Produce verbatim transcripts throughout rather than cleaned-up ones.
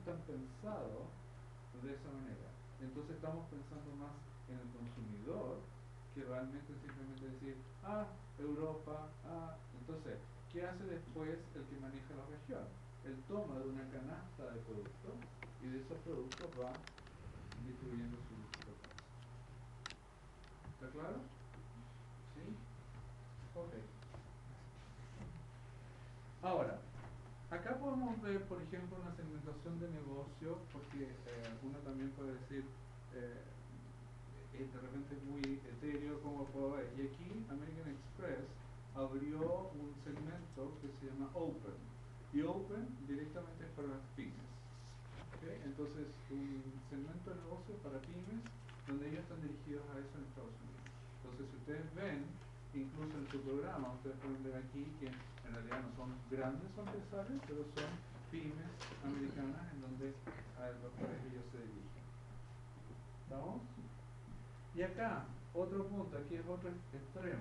están pensados de esa manera. Entonces estamos pensando más en el consumidor que realmente simplemente decir, ah, Europa, ah, entonces, ¿qué hace después el que maneja la región? Él toma de una canasta de productos y de esos productos va distribuyendo sus productos. ¿Está claro? ¿Sí? Ok. Ahora, acá podemos ver, por ejemplo, una segmentación de negocio, porque eh, uno también puede decir, eh, es de repente muy etéreo, como puedo ver. Y aquí American Express abrió un segmento que se llama Open. Y Open directamente es para las pymes. ¿Okay? Entonces, un segmento de negocio para pymes, donde ellos están dirigidos a eso en Estados Unidos. Entonces, si ustedes ven, incluso en su programa, ustedes pueden ver aquí que en realidad no son grandes empresarios, pero son pymes americanas en donde a los cuales ellos se dirigen. ¿Estamos? Y acá, otro punto, aquí es otro extremo.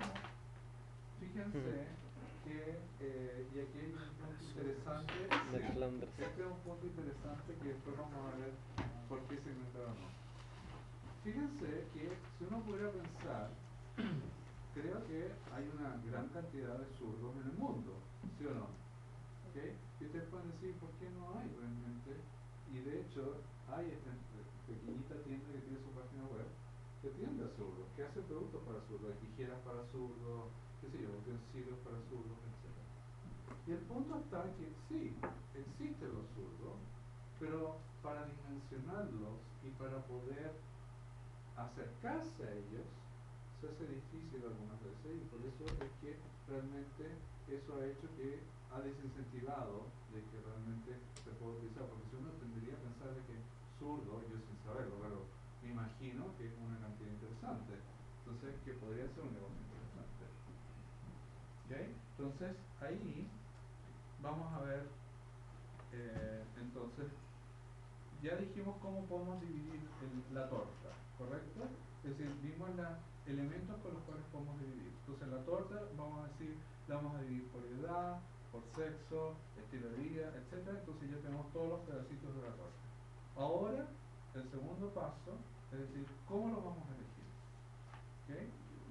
Fíjense que, eh, y aquí hay un punto interesante, sí, este es un punto interesante que después vamos a ver por qué segmentar o no. Fíjense que si uno pudiera pensar, creo que hay una gran cantidad de zurdos en el mundo, ¿sí o no? ¿Okay? Y ustedes pueden decir, ¿por qué no hay realmente? Y de hecho, hay esta pequeñita tienda que tiene su página web que tiende a zurdos, que hace productos para zurdos, tijeras para zurdos, qué sé yo, utensilios para zurdos, etcétera. Y el punto está que sí, existen los zurdos, pero para dimensionarlos y para poder acercarse a ellos se hace difícil algunas veces, y por eso es que realmente eso ha hecho que ha desincentivado de que realmente se pueda utilizar, porque si uno tendría a pensar de que zurdo, yo sin saberlo, pero me imagino que es una cantidad interesante, entonces que podría ser un negocio interesante. ¿Okay? Entonces ahí vamos a ver, eh, entonces ya dijimos cómo podemos dividir el, la torta, ¿correcto? Es decir, vimos los elementos con los cuales podemos dividir. Entonces la torta, vamos a decir, la vamos a dividir por edad, por sexo, estilo de vida, etcétera. Entonces ya tenemos todos los pedacitos de la torta. Ahora, el segundo paso, es decir, ¿cómo lo vamos a elegir? ¿Okay?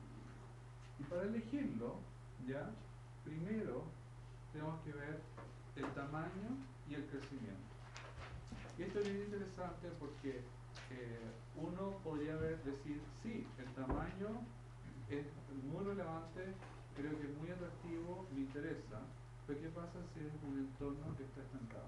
Y para elegirlo, ya, primero tenemos que ver el tamaño y el crecimiento. Y esto es bien interesante porque eh, uno podría ver, decir, sí, el tamaño es muy relevante, creo que es muy atractivo, me interesa, pero ¿qué pasa si es un entorno que está estancado?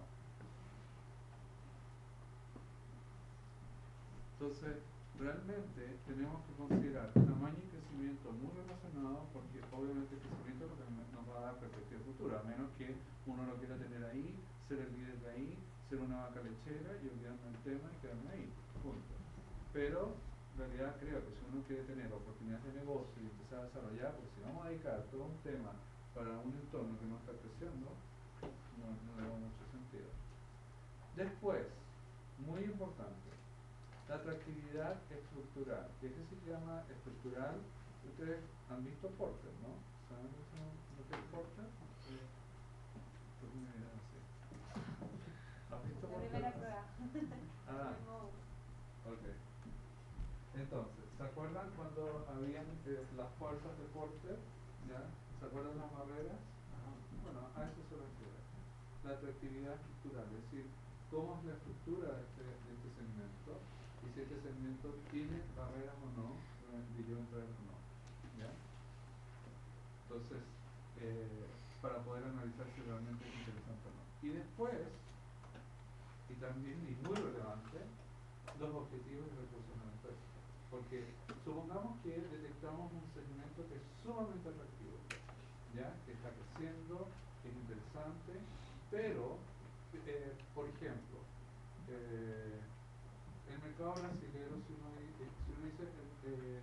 Entonces, realmente tenemos que considerar tamaño y crecimiento muy relacionados, porque obviamente el crecimiento es lo que nos va a dar perspectiva futura, a menos que uno lo quiera tener ahí, ser el líder de ahí, ser una vaca lechera y olvidarme el tema y quedarme ahí, punto. Pero en realidad creo que si uno quiere tener oportunidades de negocio y empezar a desarrollar, porque si vamos a dedicar todo un tema para un entorno que no está creciendo, no, no le da mucho sentido. Después, muy importante, la atractividad estructural. ¿Qué se llama estructural? Ustedes han visto Porter, ¿no? ¿Saben lo que es Porter? ¿Por qué me miran así? ¿Has visto Porter? La primera prueba. Ah, ok. Entonces, ¿se acuerdan cuando habían eh, las fuerzas de Porter? ¿Ya? ¿Se acuerdan las barreras? Ajá. Bueno, a eso se refiere. La atractividad estructural, es decir, cómo es la estructura de este, de este segmento y si este segmento tiene barreras o no de yo entrar o no. ¿Ya? Entonces, eh, para poder analizar si realmente es interesante o no. Y después, y también, y muy relevante, los objetivos y recursos de la empresa. Porque supongamos que detectamos un segmento que es sumamente atractivo, ¿ya? Que está creciendo, que es interesante, pero, eh, por ejemplo, eh, el mercado brasileño, si uno, eh, si uno dice, eh,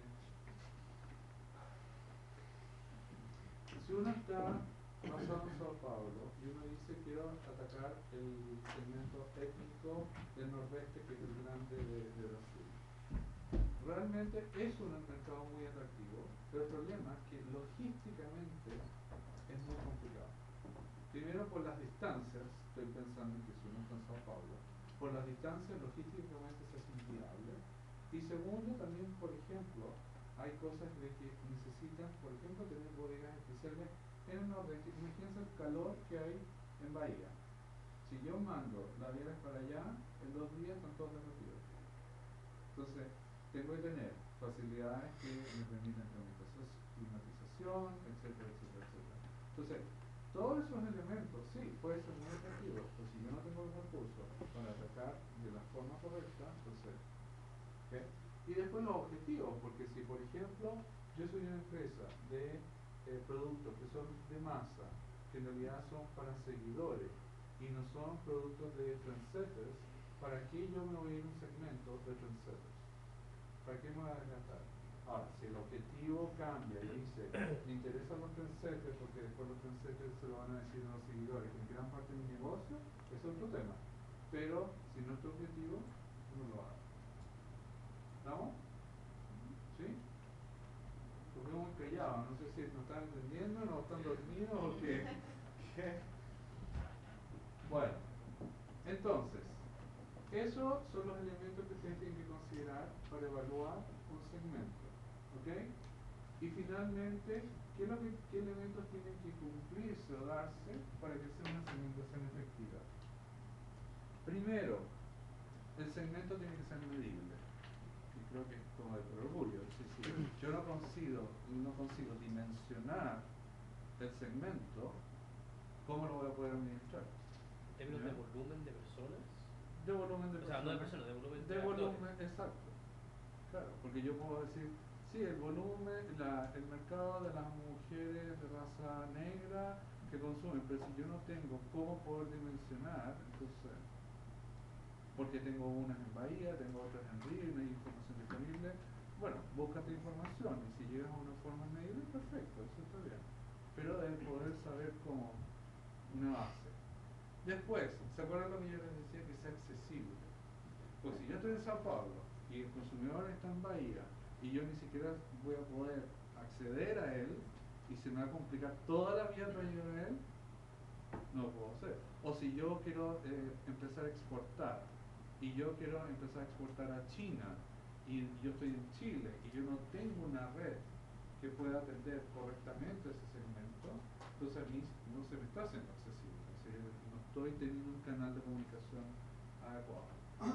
si uno está basado en Sao Paulo y uno dice quiero atacar el segmento étnico del nordeste, que es el grande de, de Brasil, realmente es un mercado muy atractivo, pero el problema es que logísticamente es muy complicado. Primero por las distancias, estoy pensando que si uno está en Sao Paulo, por las distancias logísticamente se hace inviable. Y segundo, también, por ejemplo, hay cosas de que necesitan, por ejemplo, tener bodegas especiales en el nordeste. Imagínense el calor que hay en Bahía. Si yo mando las bielas para allá, en dos días están todos derretidos. Entonces, tengo que tener facilidades que me permitan climatización, etcétera, etcétera, etcétera. Entonces, todos esos elementos, sí, puede ser muy efectivo, pero si yo no tengo los recursos para atacar de la forma correcta, entonces, ¿okay? Y después los objetivos, porque si, por ejemplo, yo soy una empresa de eh, productos que son de masa, que en realidad son para seguidores, y no son productos de trendsetters, ¿para qué yo me voy a ir a un segmento de trendsetters? ¿Para qué me voy a desgastar? Ahora, si el objetivo cambia y dice, me interesan los trendsetters porque después los trendsetters se lo van a decir a los seguidores, que en gran parte de mi negocio, es otro tema. Pero, si nuestro objetivo, no lo haga. ¿Estamos? ¿Sí? Los veo muy callados, no sé si no están entendiendo, no están dormidos o qué. ¿Qué? Bueno, entonces, esos son los elementos que ustedes tienen que considerar para evaluar un segmento. ¿Ok? Y finalmente, ¿qué, es lo que, qué elementos tienen que cumplirse o darse para que sea una segmentación efectiva? Primero, el segmento tiene que ser medible. Y creo que es como de orgullo. Es decir, yo no consigo, no consigo dimensionar el segmento, ¿cómo lo voy a poder administrar? ¿En términos ¿Ya? de volumen de personas? De volumen de o personas. O sea, no de personas, de volumen de, de volumen, actores. exacto. Claro, porque yo puedo decir, sí, el volumen, la, el mercado de las mujeres de raza negra que consumen, pero si yo no tengo cómo poder dimensionar, entonces, porque tengo unas en Bahía, tengo otras en Río, no hay información disponible, bueno, búscate información y si llegas a una forma medible, perfecto, eso está bien. Pero debes poder saber cómo una base. Después, ¿se acuerdan lo que yo les decía? Que sea accesible. Pues si yo estoy en Sao Paulo y el consumidor está en Bahía y yo ni siquiera voy a poder acceder a él y se me va a complicar toda la vida para llegar a él, no lo puedo hacer. O si yo quiero eh, empezar a exportar y yo quiero empezar a exportar a China y yo estoy en Chile y yo no tengo una red que pueda atender correctamente ese segmento, entonces a mí no se me está haciendo accesible, o sea, no estoy teniendo un canal de comunicación adecuado.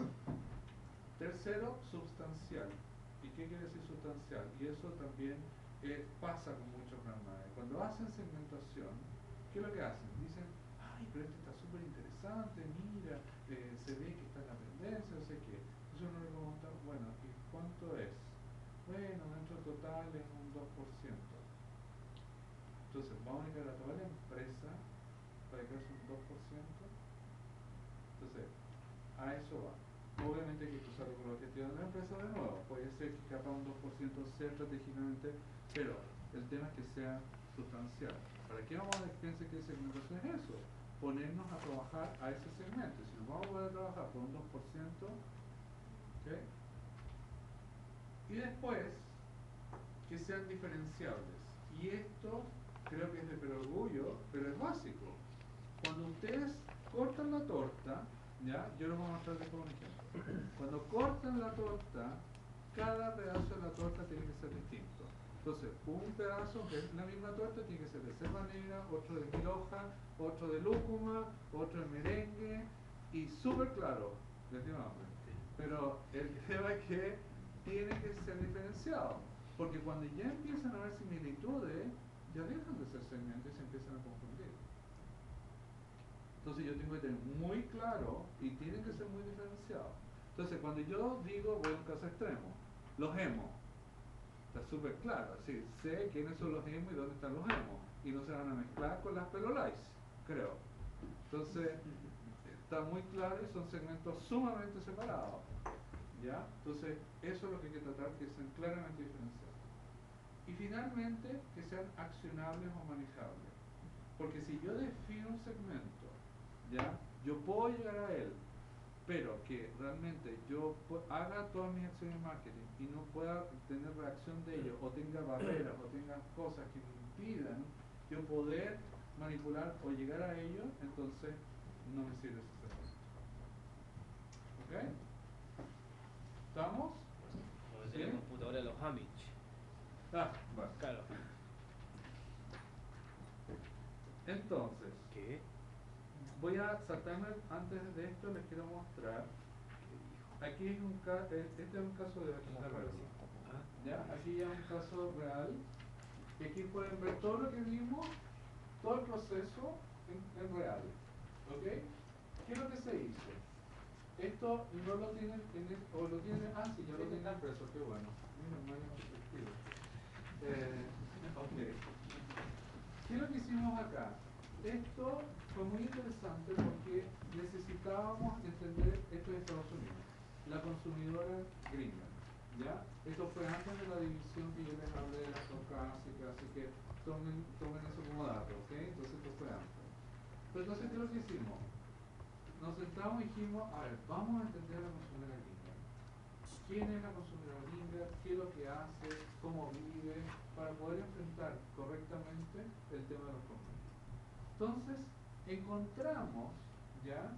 Tercero, substancial. ¿Y qué quiere decir substancial? Y eso también eh, pasa con muchos programas. Cuando hacen segmentación, ¿qué es lo que hacen? Dicen, ay, pero este está súper interesante, mira, eh, se ve que está en la tendencia, no sé qué. Entonces uno le pregunta, bueno, ¿y cuánto es? Bueno, dentro total es un dos por ciento. Entonces, vamos a dedicar a toda la empresa para que sea un dos por ciento. Entonces, a eso va. Obviamente hay que cruzarlo con los objetivos de la empresa de nuevo. Puede ser que capaz un dos por ciento sea estratégicamente, pero el tema es que sea sustancial. ¿Para qué vamos a pensar que segmentación es eso? Ponernos a trabajar a ese segmento. Si nos vamos a poder trabajar por un dos por ciento, ¿okay? Y después, que sean diferenciables. Y esto creo que es de perorgullo, pero es básico. Cuando ustedes cortan la torta, ¿ya? Yo les voy a mostrar después un ejemplo. Cuando cortan la torta, cada pedazo de la torta tiene que ser distinto. Entonces, un pedazo que es la misma torta tiene que ser de selva negra, otro de mil hojas, otro de lúcuma, otro de merengue, y súper claro, les digo nombre. Pero el tema es que tiene que ser diferenciado, porque cuando ya empiezan a haber similitudes, ya dejan de ser segmentos y se empiezan a confundir. Entonces yo tengo que tener muy claro y tienen que ser muy diferenciados. Entonces cuando yo digo, voy a un caso extremo, los hemos, está súper claro, así, sé quiénes son los hemos y dónde están los hemos, y no se van a mezclar con las pelolais, creo. Entonces está muy claro y son segmentos sumamente separados, ¿ya? Entonces eso es lo que hay que tratar, que sean claramente diferenciados. Y finalmente, que sean accionables o manejables. Porque si yo defino un segmento, ¿ya? Yo puedo llegar a él, pero que realmente yo haga todas mis acciones de marketing y no pueda tener reacción de ellos, o tenga barreras, o tenga cosas que me impidan yo poder manipular o llegar a ellos, entonces no me sirve ese segmento. voy a saltarme antes de esto, les quiero mostrar. Aquí es un ca este es un caso de verlo. ¿Ya? Aquí ya es un caso real. Y aquí pueden ver todo lo que vimos, todo el proceso en, en real. ¿Ok? ¿Qué es lo que se hizo? Esto no lo tienen en el, o lo tienen, ah sí, ya lo tienen impreso, qué bueno. Mira, no hay mucho sentido. Eh, ok. ¿Qué es lo que hicimos acá? Esto fue muy interesante porque necesitábamos entender esto de Estados Unidos, la consumidora gringa, ¿ya? Esto fue antes de la división que yo les hablé de la caucásica, así que tomen, tomen eso como dato, ¿ok? Entonces esto fue antes. Pero entonces, ¿qué es lo que hicimos? Nos sentamos y dijimos, a ver, vamos a entender a la consumidora gringa. ¿Quién es la consumidora gringa? ¿Qué es lo que hace? ¿Cómo vive? Para poder enfrentar correctamente el tema de los conflictos. Entonces, encontramos ya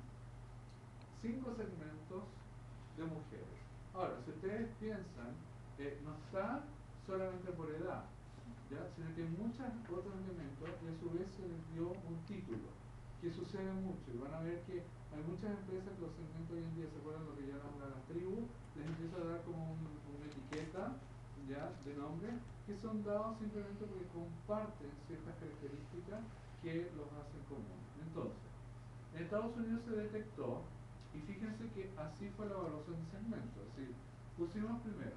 cinco segmentos de mujeres. Ahora, si ustedes piensan, eh, no está solamente por edad, ¿ya? Sino que hay muchos otros elementos y a su vez se les dio un título, que sucede mucho. Y van a ver que hay muchas empresas que los segmentos hoy en día, ¿se acuerdan lo que llaman las tribus? Les empieza a dar como un, una etiqueta, ¿ya? De nombre, que son dados simplemente porque comparten ciertas características que los hacen común. Entonces, en Estados Unidos se detectó, y fíjense que así fue la evaluación de segmentos. Es decir, pusimos primero,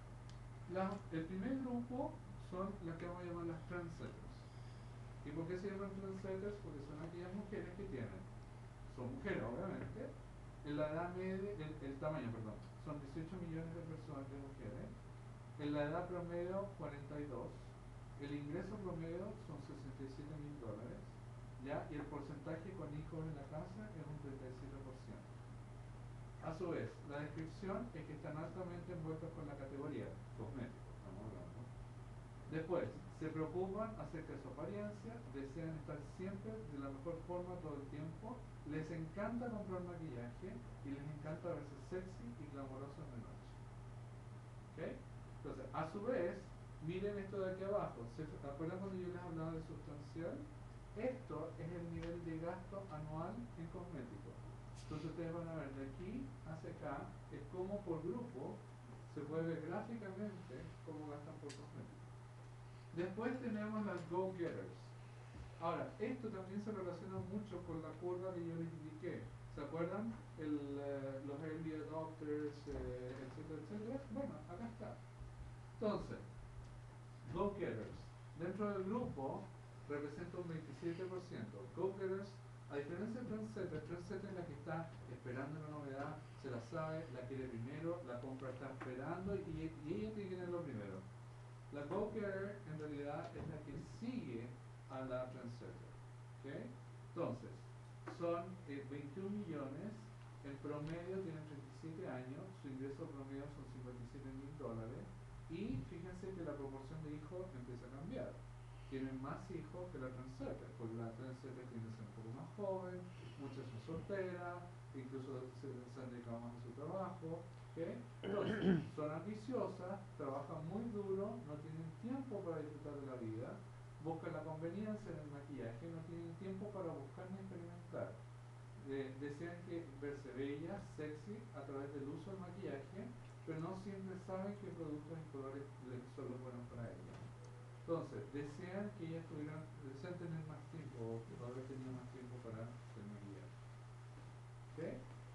la, el primer grupo son las que vamos a llamar las trendsetters. ¿Y por qué se llaman trendsetters? Porque son aquellas mujeres que tienen, son mujeres obviamente, en la edad media, el, el tamaño, perdón, son dieciocho millones de personas de mujeres, en la edad promedio cuarenta y dos, el ingreso promedio son sesenta y siete mil dólares, ¿ya? Y el porcentaje con hijos en la casa es un treinta y siete por ciento. A su vez, la descripción es que están altamente envueltos con la categoría cosméticos, estamos hablando. Después, se preocupan acerca de su apariencia, desean estar siempre de la mejor forma todo el tiempo, les encanta comprar maquillaje y les encanta verse sexy y glamorosos de noche. ¿Ok? Entonces, a su vez, miren esto de aquí abajo. ¿Se acuerdan cuando yo les hablaba de sustancial? Esto es el nivel de gasto anual en cosméticos. Entonces ustedes van a ver de aquí hacia acá, es como por grupo se puede ver gráficamente cómo gastan por cosméticos. Después tenemos las go-getters. Ahora, esto también se relaciona mucho con la curva que yo les indiqué. ¿Se acuerdan? El, uh, los early adopters, eh, etcétera, etcétera. Bueno, acá está. Entonces, go-getters. Dentro del grupo representa un veintisiete por ciento. Go-getters, a diferencia de trendsetter, trendsetter es la que está esperando una novedad, se la sabe, la quiere primero, la compra está esperando y, y ella tiene que tenerlo primero. La go-getter en realidad es la que sigue a la trendsetter. ¿Okay? Entonces, son eh, veintiún millones, el promedio tiene treinta y siete años, su ingreso promedio son cincuenta y siete mil dólares y fíjense que la proporción de hijos empieza a cambiar. Tienen más hijos que la trendsetter, porque la trendsetter tiende a ser un poco más joven, muchas son solteras, incluso se, se han dedicado más a su trabajo. ¿Okay? Entonces, son ambiciosas, trabajan muy duro, no tienen tiempo para disfrutar de la vida, buscan la conveniencia en el maquillaje, no tienen tiempo para buscar ni experimentar. Eh, desean que verse bellas, sexy, a través del uso del maquillaje, pero no siempre saben qué productos y colores son los buenos para ellas. Entonces, desean que ellas tuvieran, desean tener más tiempo, o haber tenido más tiempo para el maquillaje. ¿Okay?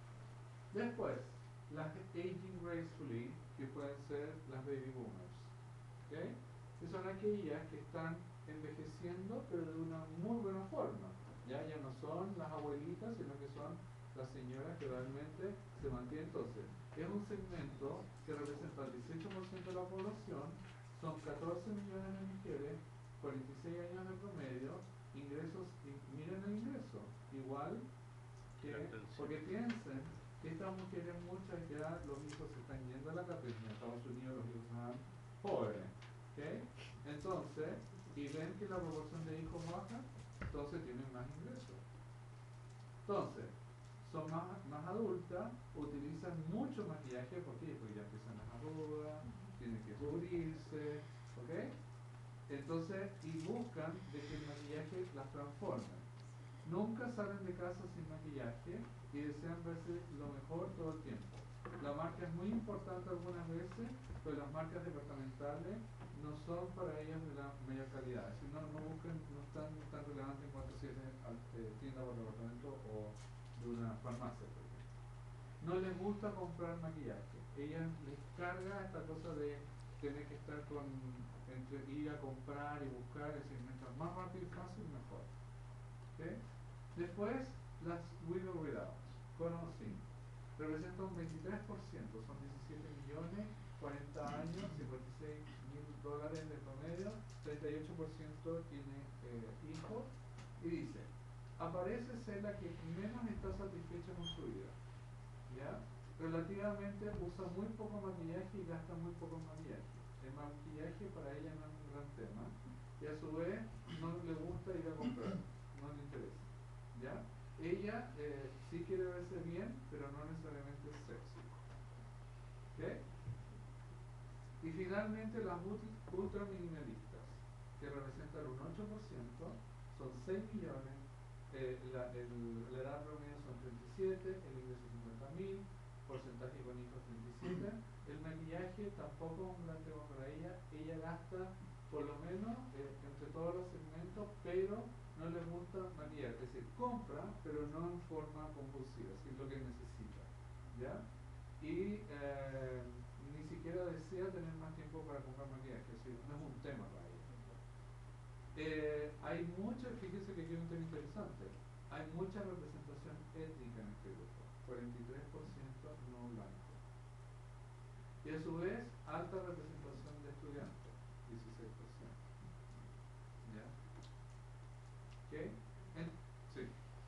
Después, las aging gracefully, que pueden ser las baby boomers. ¿Okay? Que son aquellas que están envejeciendo, pero de una muy buena forma. Ya, ya no son las abuelitas, sino que son las señoras que realmente se mantienen. Entonces, es un segmento que representa el dieciocho por ciento de la población, son catorce millones de mujeres, cuarenta y seis años de promedio, ingresos, y miren el ingreso, igual que, porque piensen que estas mujeres muchas ya los hijos se están yendo a la capital, en Estados Unidos los hijos son jóvenes, ¿okay? Entonces, y ven que la proporción de hijos baja, entonces tienen más ingresos. Entonces, son más, más adultas, utilizan mucho maquillaje, ¿por qué? Porque ya empiezan las arrugas, tienen que cubrirse, ¿ok? Entonces, y buscan de que el maquillaje las transforme. nunca salen de casa sin maquillaje y desean verse lo mejor todo el tiempo. La marca es muy importante algunas veces, pero las marcas departamentales no son para ellas de la mayor calidad. Es decir, no, no buscan, no están tan relevantes en cuanto si es de eh, tienda por departamento o de una farmacia, por ejemplo. No les gusta comprar maquillaje. Ellas les carga esta cosa de tener que estar con, entre ir a comprar y buscar, es decir, mientras más rápido y fácil, mejor. ¿Okay? Después, las with or without, con o sin. Representa un veintitrés por ciento, son diecisiete millones, cuarenta años, cincuenta y seis mil dólares de promedio, treinta y ocho por ciento tiene eh, hijos, y dice, aparece ser la que menos está satisfecha con su vida, ¿ya? Relativamente usa muy poco maquillaje y gasta muy poco en maquillaje. El maquillaje para ella no es un gran tema, y a su vez no le gusta ir a comprar, no le interesa, ¿ya? Ella eh, sí quiere verse bien, pero no necesariamente sexy. ¿Okay? Y finalmente las ultra minimalistas, que representan un ocho por ciento, son seis millones, eh, la, el, la edad promedio son treinta y siete, el ingreso cincuenta mil, porcentaje con hijos treinta y siete. El maquillaje tampoco es un gran tema para ella, ella gasta por lo menos eh, entre todos los segmentos, pero no le gusta maquillar, es decir, compra, pero no en forma compulsiva, es lo que necesita, ¿ya? Y eh, ni siquiera desea tener más tiempo para comprar maquillaje, es decir, no es un tema para ella. Eh, hay mucha, fíjense que aquí hay un tema interesante, hay mucha representación étnica en este grupo, cuarenta y tres por ciento no blanco. Y a su vez, alta representación de estudiantes, dieciséis por ciento. ¿Ya? ¿Ok? En, sí.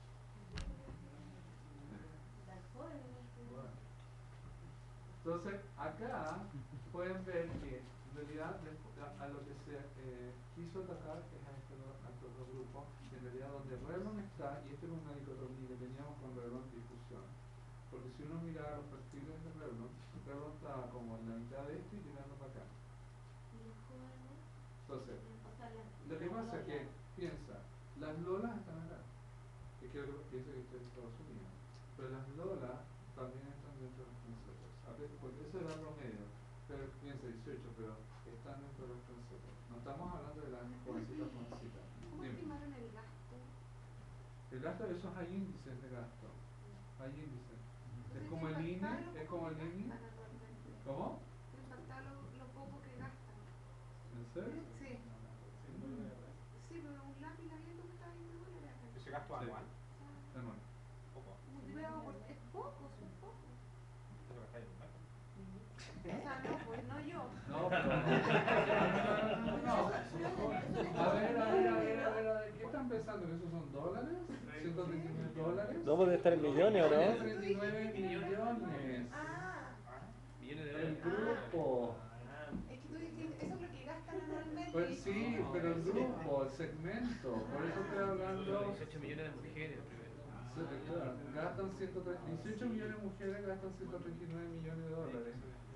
Entonces, acá pueden ver que en realidad a, a lo que se eh, quiso atacar es a estos dos, a estos dos grupos, en realidad donde Revlon está, y esto es una dicotomía que teníamos con Revlon en discusión, porque si uno mira los perfiles de Revlon, Revlon está como en la mitad de esto y tirando para acá. Entonces, lo que pasa es que, piensa, las lolas están acá, que quiero que piense que estoy en Estados Unidos, pero las lolas también están dentro de los conceptos, porque eso era promedio, pero piensa dieciocho, pero están dentro de los conceptos. No estamos hablando de las jovencitas jovencitas. ¿Cómo estimaron el gasto? El gasto, esos hay índices de gasto, hay índices. Es Entonces, como el I N E, impactar es lo como poco el que I N E. gastan anualmente. ¿Cómo? Impactar lo, lo poco que gastan. ¿En serio? Sí. Sí, pero un lápiz abierto cuesta veinte dólares acá. ¿Ese gasto Sí. anual? Anual. Poco. Multiplicado por... Es poco, es poco. ¿Eso gastáis en un mes? O sea, no, pues no yo. No, pero... no, no, no. A ver, a ver, a ver, a ver, a ver, ¿qué están pensando? ¿Que esos son dólares? ¿ciento treinta y nueve dólares? No puede estar en millones, ¿o ciento no? treinta y nueve millones. Ah, Millones de El dólares. grupo. es que tú dices, eso es lo que gastan anualmente. Pues sí, pero el grupo, el segmento, por eso estoy hablando. dieciocho millones de mujeres primero. se- claro, Gastan ciento treinta, dieciocho millones de mujeres gastan ciento treinta y nueve millones de dólares.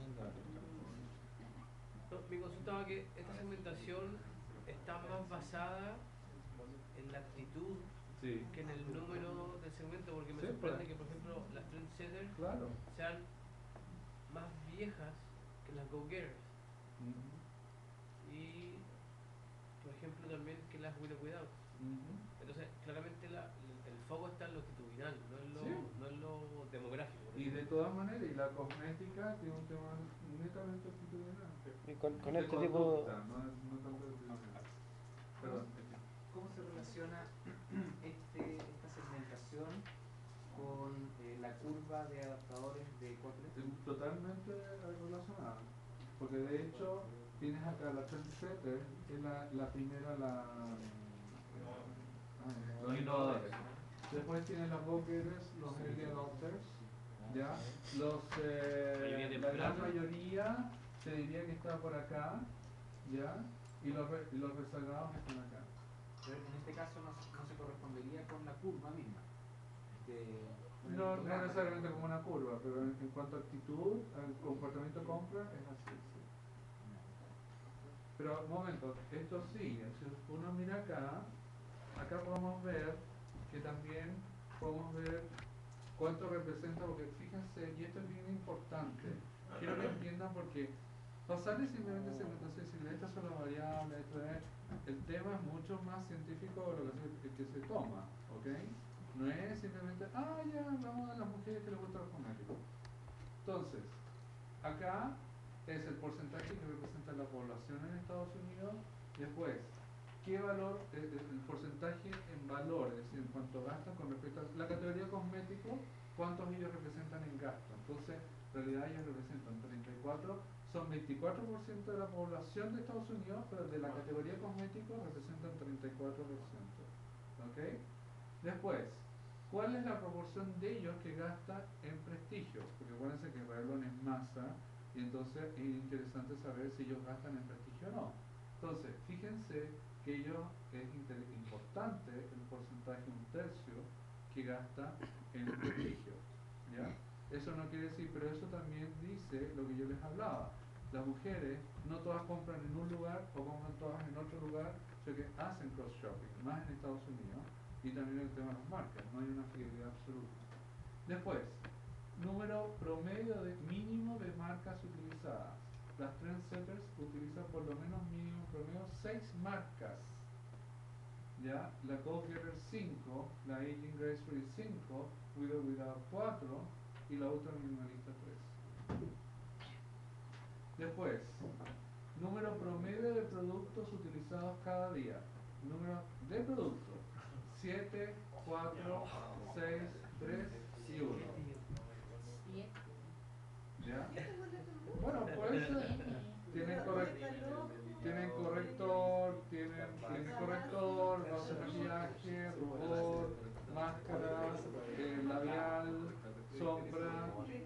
No, me consultaba que esta segmentación está más basada en la actitud Sí, que en el número del segmento, porque me Sí, sorprende pues. que, por ejemplo, las trendsetters claro. sean más viejas que las go-getters. Ujú, Y, por ejemplo, también que las with or without. ujú. Entonces, claramente la, el foco está en lo actitudinal, no en lo, Sí. no en lo demográfico. por Y de ejemplo. todas maneras, y la cosmética tiene un tema netamente actitudinal. Y con, con De este tipo... conducta, no, no tanto de actitudinal. Perdón. ¿Cómo se relaciona este, esta segmentación con eh, la curva de adaptadores de Kotler? Es totalmente relacionada, porque de hecho tienes acá la trendsetter, que es la, la primera, la ay, los innovadores. Después tienes los go-getters, los early adopters, ¿ya? Los, Mayoría eh, la gran temprana. mayoría te diría que está por acá, ¿ya? Y los, re- y los rezagados están acá. Pero en este caso no, se- no se correspondería con la curva misma. De, con el No, no histograma. necesariamente como una curva, pero en, en cuanto a actitud, al comportamiento de compra, es así, sí. Pero, un momento, esto sí, si uno mira acá, acá podemos ver que también podemos ver cuánto representa, porque fíjense, y esto es bien importante, quiero que entiendan porque pasarle simplemente segmentación y decirle estas son las variables, esto es, el tema es mucho más científico de lo que se, que se toma, ¿ok? No es simplemente, ah, ya, vamos a las mujeres que les gusta los cosméticos. Entonces, acá es el porcentaje que representa la población en Estados Unidos. Después, ¿qué valor? El, el porcentaje en valor, es decir, en cuánto gastan con respecto a la categoría cosmético, cuántos ellos representan en gasto. Entonces, en realidad ellos representan treinta y cuatro, son veinticuatro por ciento de la población de Estados Unidos, pero de la categoría cosmético representan treinta y cuatro por ciento. ¿Ok? Después, ¿cuál es la proporción de ellos que gasta en prestigio? Porque acuérdense que Revlon es masa y entonces es interesante saber si ellos gastan en prestigio o no. Entonces, fíjense que ellos es importante el porcentaje, un tercio, que gasta en prestigio. ¿Ya? Eso no quiere decir, pero eso también dice lo que yo les hablaba. Las mujeres no todas compran en un lugar o compran todas en otro lugar, sino que hacen cross-shopping, más en Estados Unidos. Y también el tema de las marcas, no hay una fidelidad absoluta. Después, número promedio de mínimo de marcas utilizadas. Las trendsetters utilizan por lo menos mínimo promedio seis marcas. ¿Ya? La Gold Getter cinco, la Aging Gracefully cinco, With or Without cuatro y la Ultra Minimalista tres. Después, número promedio de productos utilizados cada día. Número de productos. siete, cuatro, seis, tres y uno. ¿Ya? Bueno, pues tienen, correct, tienen corrector, tienen, tienen corrector, base de maquillaje, rubor, máscara, eh, labial, sombra.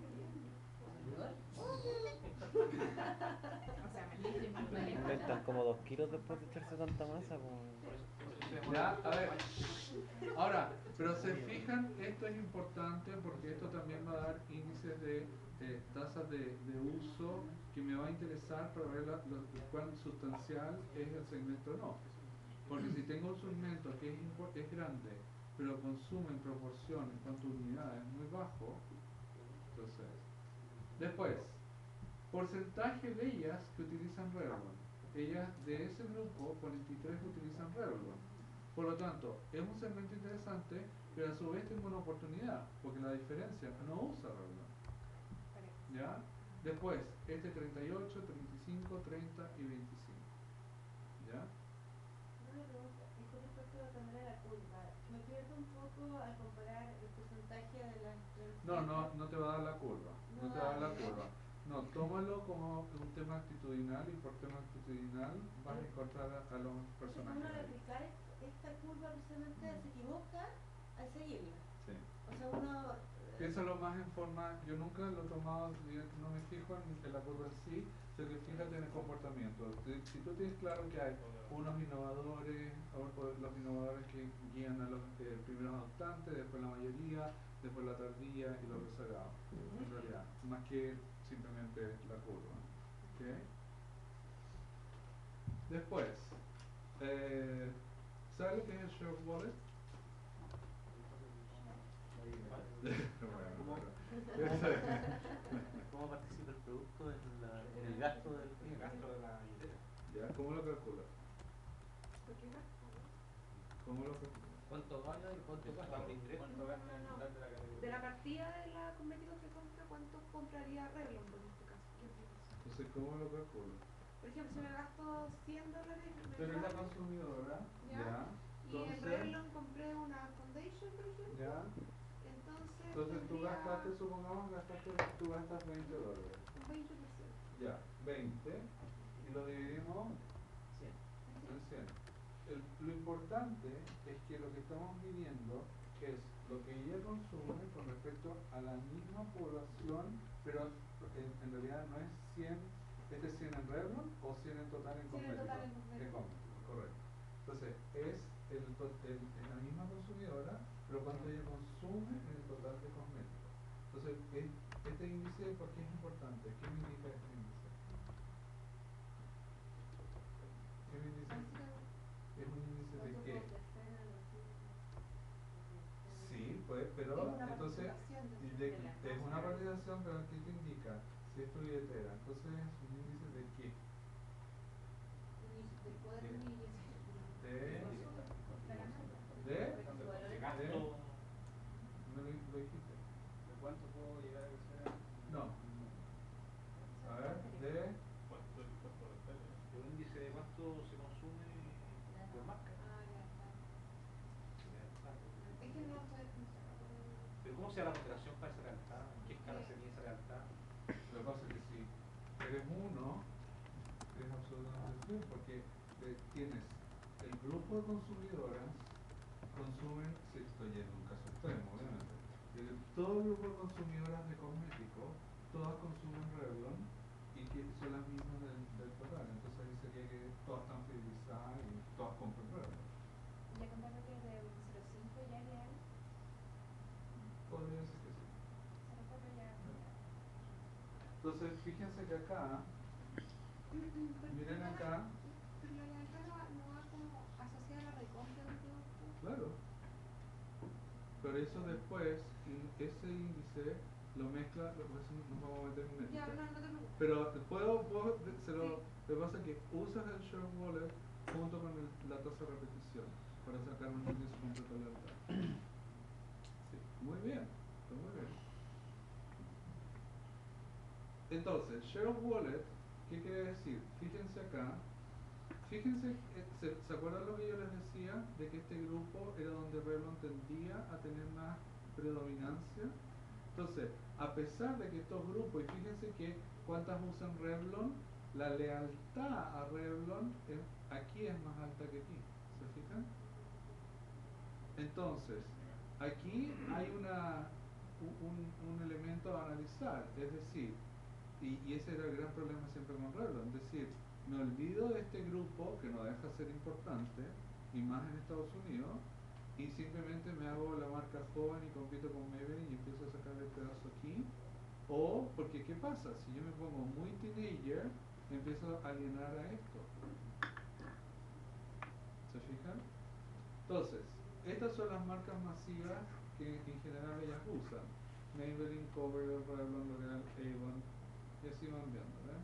Inventan como dos kilos después de echarse tanta masa. Como... Ya, a ver. Ahora, pero se fijan, esto es importante porque esto también va a dar índices de eh, tasas de, de uso que me va a interesar para ver la, lo, cuán sustancial es el segmento o no. Porque si tengo un segmento que es, es grande, pero consume en proporción en cuanto a unidades muy bajo, entonces. Después, porcentaje de ellas que utilizan Revlon. Ellas de ese grupo, cuarenta y tres utilizan Revlon. Por lo tanto, es un segmento interesante, pero a su vez tengo una oportunidad, porque la diferencia no usa Revlon. ¿Ya? Después, este treinta y ocho, treinta y cinco, treinta y veinticinco. ¿Ya? Una pregunta, y con respecto a también a la curva, me pierdo un poco al comparar el porcentaje de las... No, no, no te va a dar la curva. No te va a dar la curva. No, tómalo como un tema actitudinal y por tema actitudinal vas a encontrar a, a los personajes. Uno al aplicar esta curva precisamente se equivoca al seguirla. Sí. O sea, uno... Piénsalo más en forma, yo nunca lo he tomado, no me fijo en, en la curva en sí, sino que fíjate en el comportamiento. Si, si tú tienes claro que hay unos innovadores, los innovadores que guían a los eh, primeros adoptantes, después la mayoría, después la tardía y los rezagados, en realidad, más que simplemente la curva. ¿Okay? Después, eh, ¿sabes lo que es el share wallet? ¿Cómo participa el producto en, la, en el gasto del En el gasto de la billetera. ¿Ya? ¿Cómo lo calculas? ¿Por qué gasto? ¿Cómo lo calculas? ¿Cuánto gana y cuánto gasta? ¿Cuánto gana No, no, no. el de la categoría? De la partida de la cosméticos que compra, ¿cuánto compraría Revlon en este caso? ¿Qué implica eso? Entonces, ¿cómo lo calculas? Por ejemplo, si me gasto cien dólares en Pero es la mercado, consumidora, ¿ya? ¿ya? Y en Entonces, Revlon compré una foundation, por ejemplo. ¿ya? Entonces, Entonces tú tendría gastaste, supongamos, gastaste, tú gastas veinte dólares. un veinte por ciento. Ya, veinte. Y lo dividimos en cien. El, lo importante es que lo que estamos midiendo es lo que ella consume con respecto a la misma población, pero en, en realidad no es cien, ¿este es cien en Revlon o cien en total en cien en cosméticos? total en cosméticos. En cosméticos, correcto. Entonces, es el, to- el, es la misma consumidora, pero cuánto ella consume en el total de cosméticos. Entonces, es- este índice, ¿por qué es importante? ¿Qué me indica este índice? ¿Qué me indica? Básicamente, Es un índice de ¿cuánto qué? puedo gastar en algo así? Entonces, y de- es una validación, pero aquí te indica si es tu billetera. Entonces, es un índice de qué? Del poder De- de mi De, de, ¿De gasto? de, ¿no lo, lo dijiste? ¿De cuánto puedo llegar a ser? No. A ver, de, ¿Cuánto el cuerpo de pelo? El índice de cuánto se consume por marca. Ah, ya está. Es que no sé. Pero ¿cómo se da la ponderación para esa lealtad? ¿En qué escala se mide esa lealtad? lo que pasa es que si eres uno, es absolutamente bien, porque eh, tienes el grupo de consumidoras consumen, si estoy en un caso extremo, obviamente, el- todo el grupo de consumidoras de cosméticos, todas consumen Revlon y que son las mismas del, del total, entonces ahí sería que todas están fidelizadas y todas compran Revlon. Ya contaron que de cero coma cinco ya es real. Podría ser que sí. cero coma cuatro ya. Entonces, fíjense que acá, miren acá, Pero la lealtad no va, no va como asociada a la recompra del producto. claro. Pero eso después, in- ese índice lo mezcla, lo pues nos vamos a meter en Ya, métrica. no, no te preocupes. Pero puedo, puedo de- se lo, Sí. lo que pasa es que usas el share wallet junto con el- la tasa de repetición para sacar un índice completo de lealtad. Sí, muy bien, está muy bien. Entonces, share of wallet, ¿qué quiere decir? Fíjense acá, fíjense, eh, ¿se, ¿se acuerdan lo que yo les decía? De que este grupo era donde Revlon tendía a tener más predominancia. Entonces, a pesar de que estos grupos, y fíjense que cuántas usan Revlon, la lealtad a Revlon es- aquí es más alta que aquí, ¿se fijan? Entonces, aquí hay una, un, un elemento a analizar, es decir, y, y ese era el gran problema siempre con Revlon, es decir, me olvido de este grupo que no deja de ser importante, y más en Estados Unidos, y simplemente me hago la marca joven y compito con Maybelline y empiezo a sacar el pedazo aquí, o, porque ¿qué pasa? Si yo me pongo muy teenager, me empiezo a alienar a esto. ¿Se fijan? Entonces, estas son las marcas masivas que en general ellas usan. Maybelline, CoverGirl, Revlon, L'Oreal, Avon, y así van viendo, ¿ven?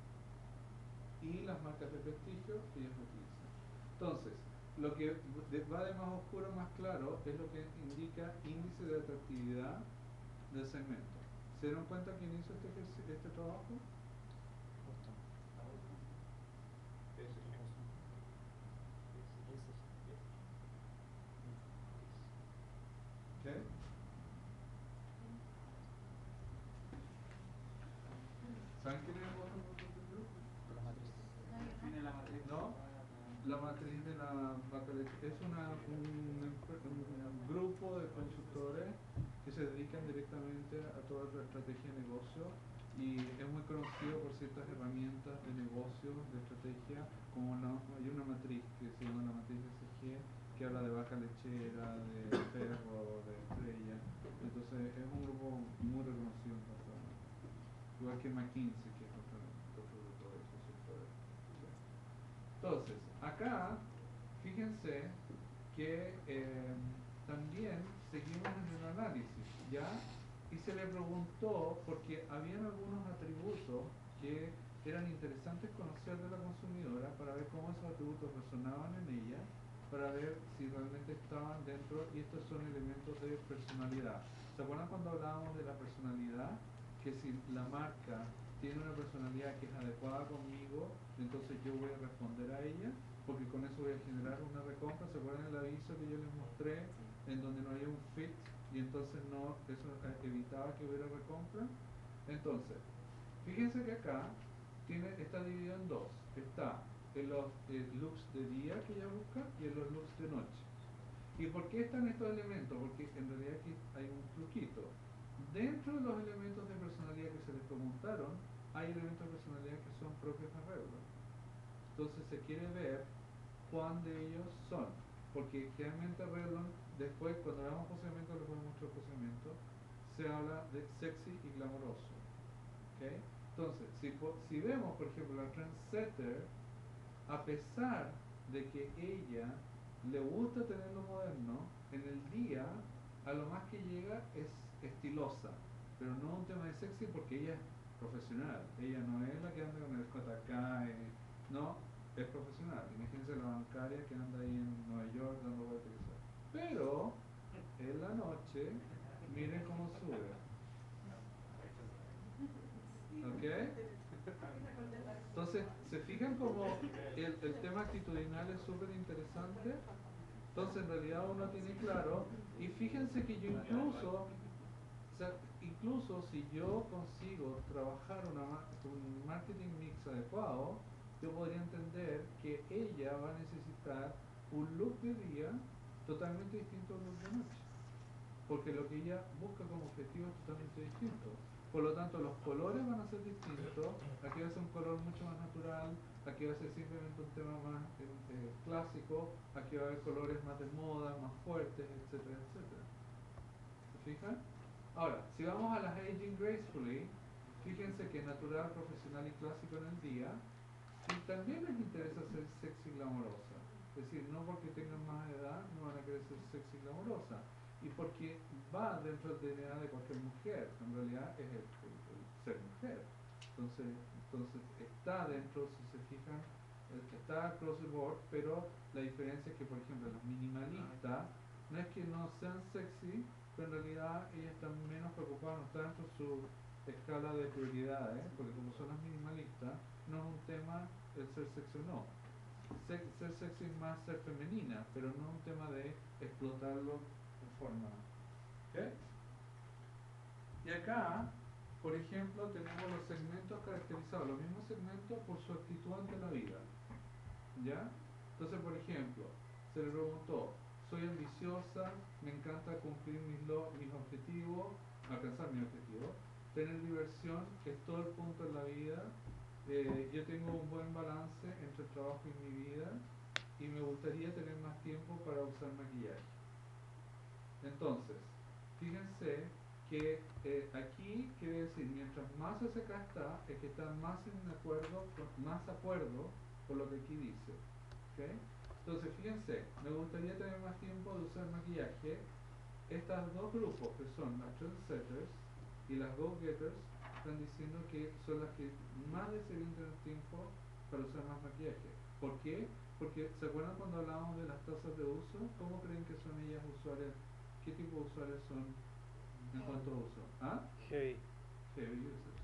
Y las marcas de prestigio que ellos utilizan. Entonces, lo que de- va de más oscuro a más claro es lo que indica índice de atractividad del segmento. ¿Se dieron cuenta quién hizo este, ejerci- este trabajo? Justo. Ese es ¿Qué? ¿Saben quién es el otro grupo? La matriz. Define la matriz. ¿No? La matriz de la vaca leche es una, un, un grupo de consultores que se dedican directamente a toda la estrategia de negocio y es muy conocido por ciertas herramientas de negocio, de estrategia, como una, hay una matriz que se llama la matriz de S G que habla de vaca lechera, de perro, de estrella. Entonces es un grupo muy reconocido en Barcelona. Igual que McKinsey, que es otro, otro grupo de consultores. Entonces, acá, fíjense que eh, también seguimos en el análisis, ¿ya? Y se le preguntó, porque habían algunos atributos que eran interesantes conocer de la consumidora para ver cómo esos atributos resonaban en ella, para ver si realmente estaban dentro, y estos son elementos de personalidad. ¿Se acuerdan cuando hablábamos de la personalidad? Que si la marca tiene una personalidad que es adecuada conmigo, entonces yo voy a responder a ella, porque con eso voy a generar una recompra. ¿Se acuerdan el aviso que yo les mostré en donde no había un fit y entonces no, eso evitaba que hubiera recompra? Entonces, fíjense que acá tiene, está dividido en dos. Está en los eh, looks de día que ella busca y en los looks de noche. ¿Y por qué están estos elementos? Porque en realidad aquí hay un truquito. Dentro de los elementos de personalidad que se les preguntaron, hay elementos de personalidad que son propios de Revlon. Entonces se quiere ver cuán de ellos son. Porque generalmente Revlon, después cuando veamos posicionamiento, les voy a mostrar posicionamiento, se habla de sexy y glamoroso. ¿Okay? Entonces, si, si vemos, por ejemplo, la Trendsetter, a pesar de que ella le gusta tener lo moderno, en el día a lo más que llega es estilosa, pero no un tema de sexy porque ella es profesional, ella no es la que anda con el escote acá, eh, no, es profesional. Imagínense la bancaria que anda ahí en Nueva York dando vueltas y eso. Pero en la noche, miren cómo sube. ¿Ok? Entonces, ¿se fijan como el, el tema actitudinal es súper interesante? Entonces, en realidad uno tiene claro, y fíjense que yo incluso, o sea, incluso si yo consigo trabajar una, ma- un marketing mix adecuado, yo podría entender que ella va a necesitar un look de día totalmente distinto al look de noche, porque lo que ella busca como objetivo es totalmente distinto. Por lo tanto, los colores van a ser distintos. Aquí va a ser un color mucho más natural, aquí va a ser simplemente un tema más eh, eh, clásico, aquí va a haber colores más de moda, más fuertes, etcétera, etcétera. ¿Se fijan? Ahora, si vamos a las Aging Gracefully, fíjense que natural, profesional y clásico en el día, y también les interesa ser sexy y glamorosa. Es decir, no porque tengan más edad no van a querer ser sexy y glamorosa. Y porque va dentro del D N A de cualquier mujer, en realidad es el, el- el ser mujer. Entonces, entonces está dentro, si se fijan, eh, está across the board, pero la diferencia es que, por ejemplo, las minimalistas no es que no sean sexy, pero en realidad ellas están menos preocupadas, no está dentro de su escala de prioridades, porque como son las minimalistas, no es un tema el ser sexy o no. Ser, ser sexy es más ser femenina, pero no un tema de explotarlo en forma. ¿Ok? Y acá, por ejemplo, tenemos los segmentos caracterizados, los mismos segmentos por su actitud ante la vida. ¿Ya? Entonces, por ejemplo, se le preguntó, soy ambiciosa, me encanta cumplir mis, lo- mis objetivos, alcanzar mis objetivos, tener diversión, que es todo el punto en la vida, eh, yo tengo un buen balance entre el trabajo y mi vida, y me gustaría tener más tiempo para usar maquillaje. Entonces, fíjense que eh, aquí quiere decir, mientras más hacia acá está, es que está más en acuerdo, con- más acuerdo con lo que aquí dice. ¿Ok? Entonces, fíjense, me gustaría tener más tiempo de usar maquillaje. Estos dos grupos, que son las trendsetters y las go-getters, están diciendo que son las que más desearían tener tiempo para usar más maquillaje. ¿Por qué? Porque, ¿se acuerdan cuando hablábamos de las tasas de uso? ¿Cómo creen que son ellas usuarias? ¿Qué tipo de usuarios son en cuanto a uso? ¿Ah? Heavy. Heavy users.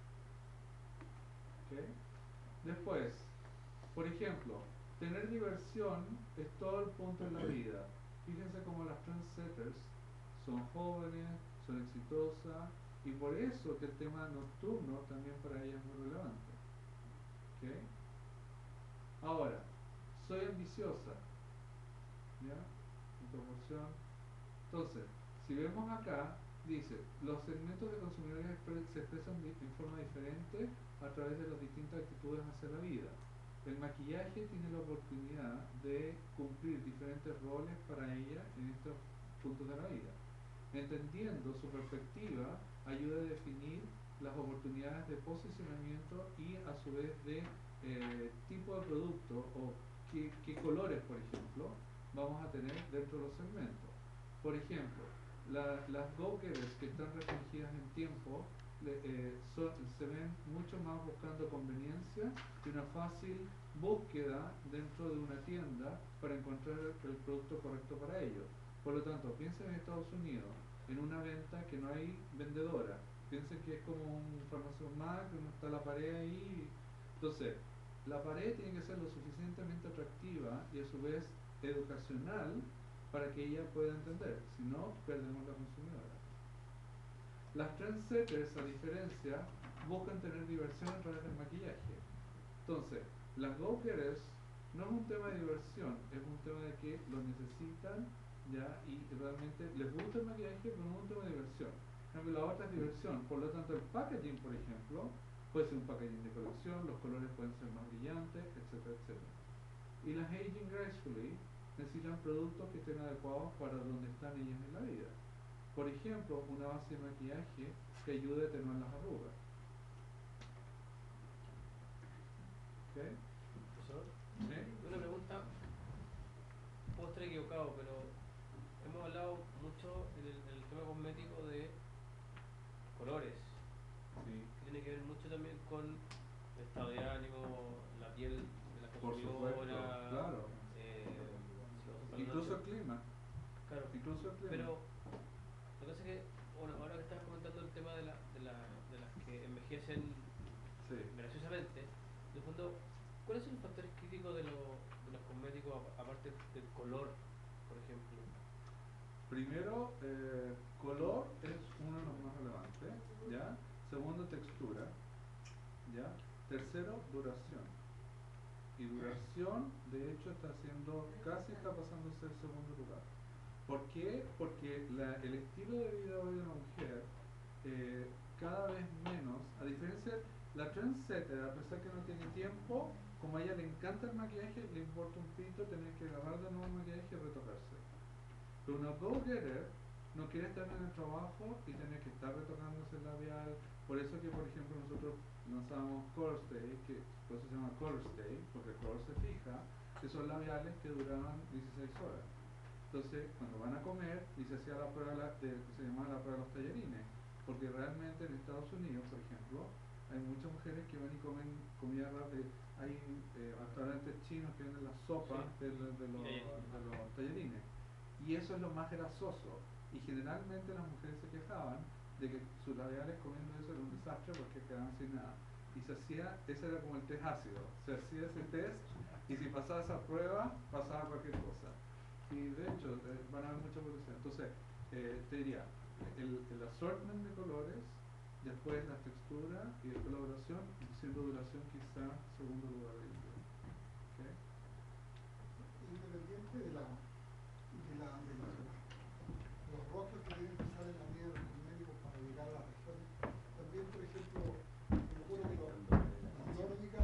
¿Ok? Después, por ejemplo, tener diversión es todo el punto en la vida. Fíjense cómo las trendsetters son jóvenes, son exitosas, y por eso que el tema nocturno también para ellas es muy relevante. ¿Ok? Ahora, soy ambiciosa, ¿ya? En proporción. Entonces, si vemos acá, dice, los segmentos de consumidores expre- se expresan di- en forma diferente a través de las distintas actitudes hacia la vida. El maquillaje tiene la oportunidad de cumplir diferentes roles para ella en estos puntos de la vida. Entendiendo su perspectiva, ayuda a definir las oportunidades de posicionamiento y a su vez de eh, tipo de producto o qué, qué colores, por ejemplo, vamos a tener dentro de los segmentos. Por ejemplo, la- las go-getters que están restringidas en tiempo le- eh, son- se ven mucho más buscando conveniencia y una fácil búsqueda dentro de una tienda para encontrar el, el producto correcto para ellos. Por lo tanto, piensen en Estados Unidos, en una venta que no hay vendedora. Piensen que es como un farmacio Mac, donde está la pared ahí. Entonces, la pared tiene que ser lo suficientemente atractiva y a su vez educacional para que ella pueda entender, si no, perdemos la consumidora. Las trendsetters, a diferencia, buscan tener diversión a través del maquillaje. Entonces, las go-getters no es un tema de diversión, es un tema de que lo necesitan, ya, y realmente les gusta el maquillaje, pero no es un tema de diversión. En cambio, la otra es diversión, por lo tanto, el packaging, por ejemplo, puede ser un packaging de colección, los colores pueden ser más brillantes, etcétera, etcétera. Y las aging gracefully necesitan productos que estén adecuados para donde están ellas en la vida. Por ejemplo, una base de maquillaje que ayude a tener las arrugas. ¿Ok? Profesor, ¿Sí? una pregunta, puedo estar equivocado, pero hemos hablado mucho en con el estado de ánimo, la piel de la Por supuesto, consumidora, claro. eh, si vamos a hablar Incluso el de- clima. Claro, Incluso el clima. pero lo que pasa es que, bueno, ahora que estabas comentando el tema de, la, de, la, de las que envejecen Sí. graciosamente, en el fondo, ¿cuáles son los factores críticos de, lo- de los cosméticos a- aparte del color, por ejemplo? Primero, eh, color es uno de los más relevantes, ¿ya? Segundo, textura, ¿ya? Tercero, duración. Y duración, de hecho, está siendo, casi está pasando a ser segundo lugar. ¿Por qué? Porque la, el estilo de vida hoy de una mujer, eh, cada vez menos, a diferencia, la trendsetter, a pesar que no tiene tiempo, como a ella le encanta el maquillaje, le importa un pito tener que agarrar de nuevo el maquillaje y retocarse. Pero una go-getter no quiere estar en el trabajo y tener que estar retocándose el labial. Por eso que, por ejemplo, nosotros lanzamos Color Stay, que por eso se llama Color Stay, porque el color se fija, que son labiales que duraban dieciséis horas. Entonces, cuando van a comer, y se hacía la prueba la- de, que se llamaba la prueba de los tallarines, porque realmente en Estados Unidos, por ejemplo, hay muchas mujeres que van y comen comida rápida. Hay eh, restaurantes chinos que venden las sopas Sí. de, lo- de los, Tallarines. de los tallarines. Y eso es lo más grasoso. Y generalmente las mujeres se quejaban de que sus labiales comiendo eso era un desastre porque quedaban sin nada. Y se hacía, ese era como el test ácido. Se hacía ese test y si pasaba esa prueba, pasaba cualquier cosa. Y de hecho, eh, van a haber mucha evolución. Entonces, eh, te diría, el, el assortment de colores, después la textura y después la duración, siendo duración quizá segundo lugar de ello. ¿Ok? Independiente de la de la de los, los rostros que deben pasar en la vida de los cosméticos para llegar a las regiones, también por ejemplo, me acuerdo que los, las nórdicas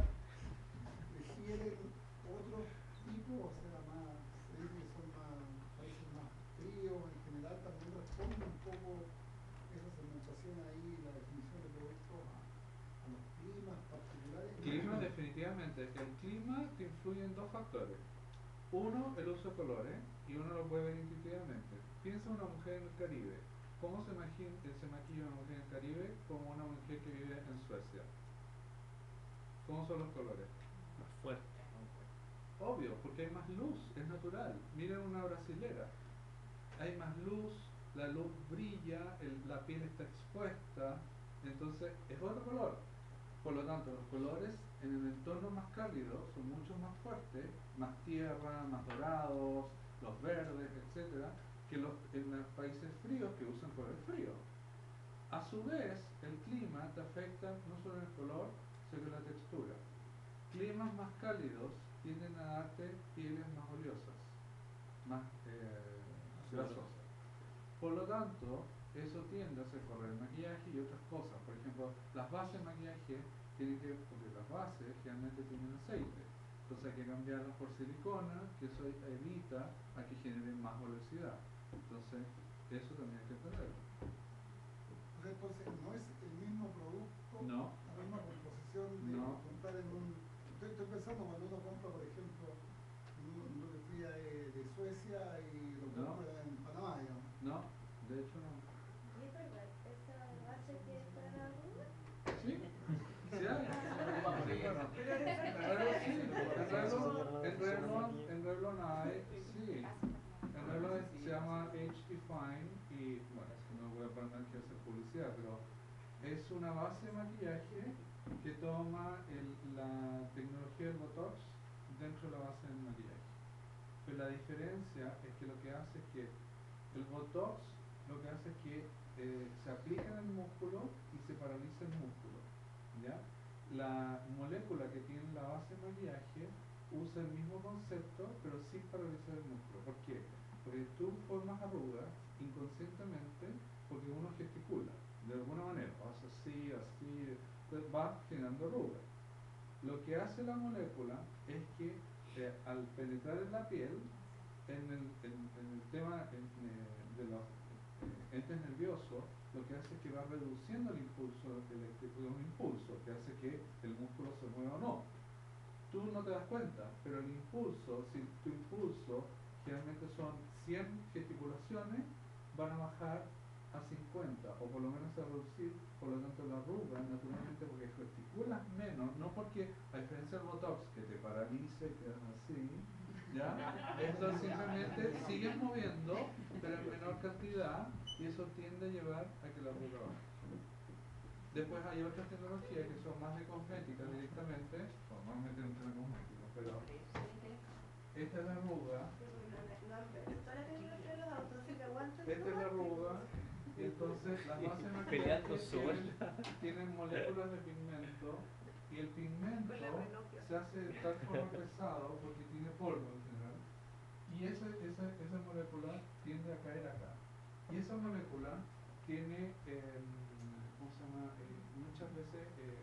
prefieren otros tipos, o sea, más, se dice que son más, países más fríos, en general también responde un poco esa segmentación ahí, la definición de productos a, a los climas particulares. Clima definitivamente, el clima te influye en dos factores. Uno, el uso de colores, y uno lo puede ver intuitivamente. Piensa una mujer en el Caribe. ¿Cómo se, imagina, se maquilla una mujer en el Caribe como una mujer que vive en Suecia? ¿Cómo son los colores? Más fuerte. Obvio, porque hay más luz, es natural. Miren una brasilera. Hay más luz, la luz brilla, el- la piel está expuesta, entonces es otro color. Por lo tanto, los colores en el entorno más cálido son mucho más fuertes, más tierra, más dorados, los verdes, etcétera, que los en los países fríos que usan color frío. A su vez, el clima te afecta no solo en el color, sino en la textura. Climas más cálidos tienden a darte pieles más oleosas, más eh, grasosas. Por lo tanto, eso tiende a hacer correr el maquillaje y otras cosas. Por ejemplo, las bases de maquillaje tienen que, porque las bases generalmente tienen aceite. Entonces hay que cambiarlas por silicona, que eso evita a que generen más oleosidad. Entonces, eso también hay que entenderlo. O sea, entonces no es el mismo producto, No. la misma composición de No. comprar en un... Estoy, estoy pensando cuando uno compra, por ejemplo, uno, uno que fui a, eh, de Suecia y lo No. compra en Panamá, digamos. No, de hecho no. ¿Y es verdad esa base que está en la arruga? ¿Sí? ¿Sí hay? Sí, bueno. Pero de En realidad sí, en Revlon, en Revlon, en Revlon hay, sí. En Revlon se llama Age Define y, bueno, no voy a poner que hacer publicidad, pero es una base de maquillaje que toma el, la tecnología del Botox dentro de la base del maquillaje. Pero la diferencia es que lo que hace es que el Botox lo que hace es que eh, se aplica en el músculo y se paraliza el músculo, ¿ya? La molécula que tiene la base de maquillaje usa el mismo concepto, pero sin paralizar el músculo. ¿Por qué? Porque tú formas arrugas inconscientemente porque uno gesticula, de alguna manera, vas así, así, entonces va generando arrugas. Lo que hace la molécula es que eh, al penetrar en la piel, en el, en, en el tema en, eh, de los eh, entes nerviosos, lo que hace es que va reduciendo el impulso eléctrico, es un impulso que hace que el músculo se mueva o no. Tú no te das cuenta, pero el impulso, si tu impulso generalmente son cien gesticulaciones, van a bajar a cincuenta, o por lo menos a reducir, por lo tanto la arruga, naturalmente, porque gesticulas menos, no porque, a diferencia del Botox, que te paraliza y quedas así, ¿ya? Esto simplemente sigues moviendo, pero en menor cantidad, y eso tiende a llevar a que la arruga baje. Después hay otras tecnologías que son más de cosmética directamente, o no meter un tema cosmético, pero esta es la arruga, esta es la arruga, y entonces las bases de Peleando maquillaje sola. tienen, tienen moléculas de pigmento, y el pigmento se hace de tal forma pesado porque tiene polvo en general, y esa, esa, esa molécula tiende a caer acá. Y esa molécula tiene, eh, ¿cómo se llama? Eh, muchas veces eh,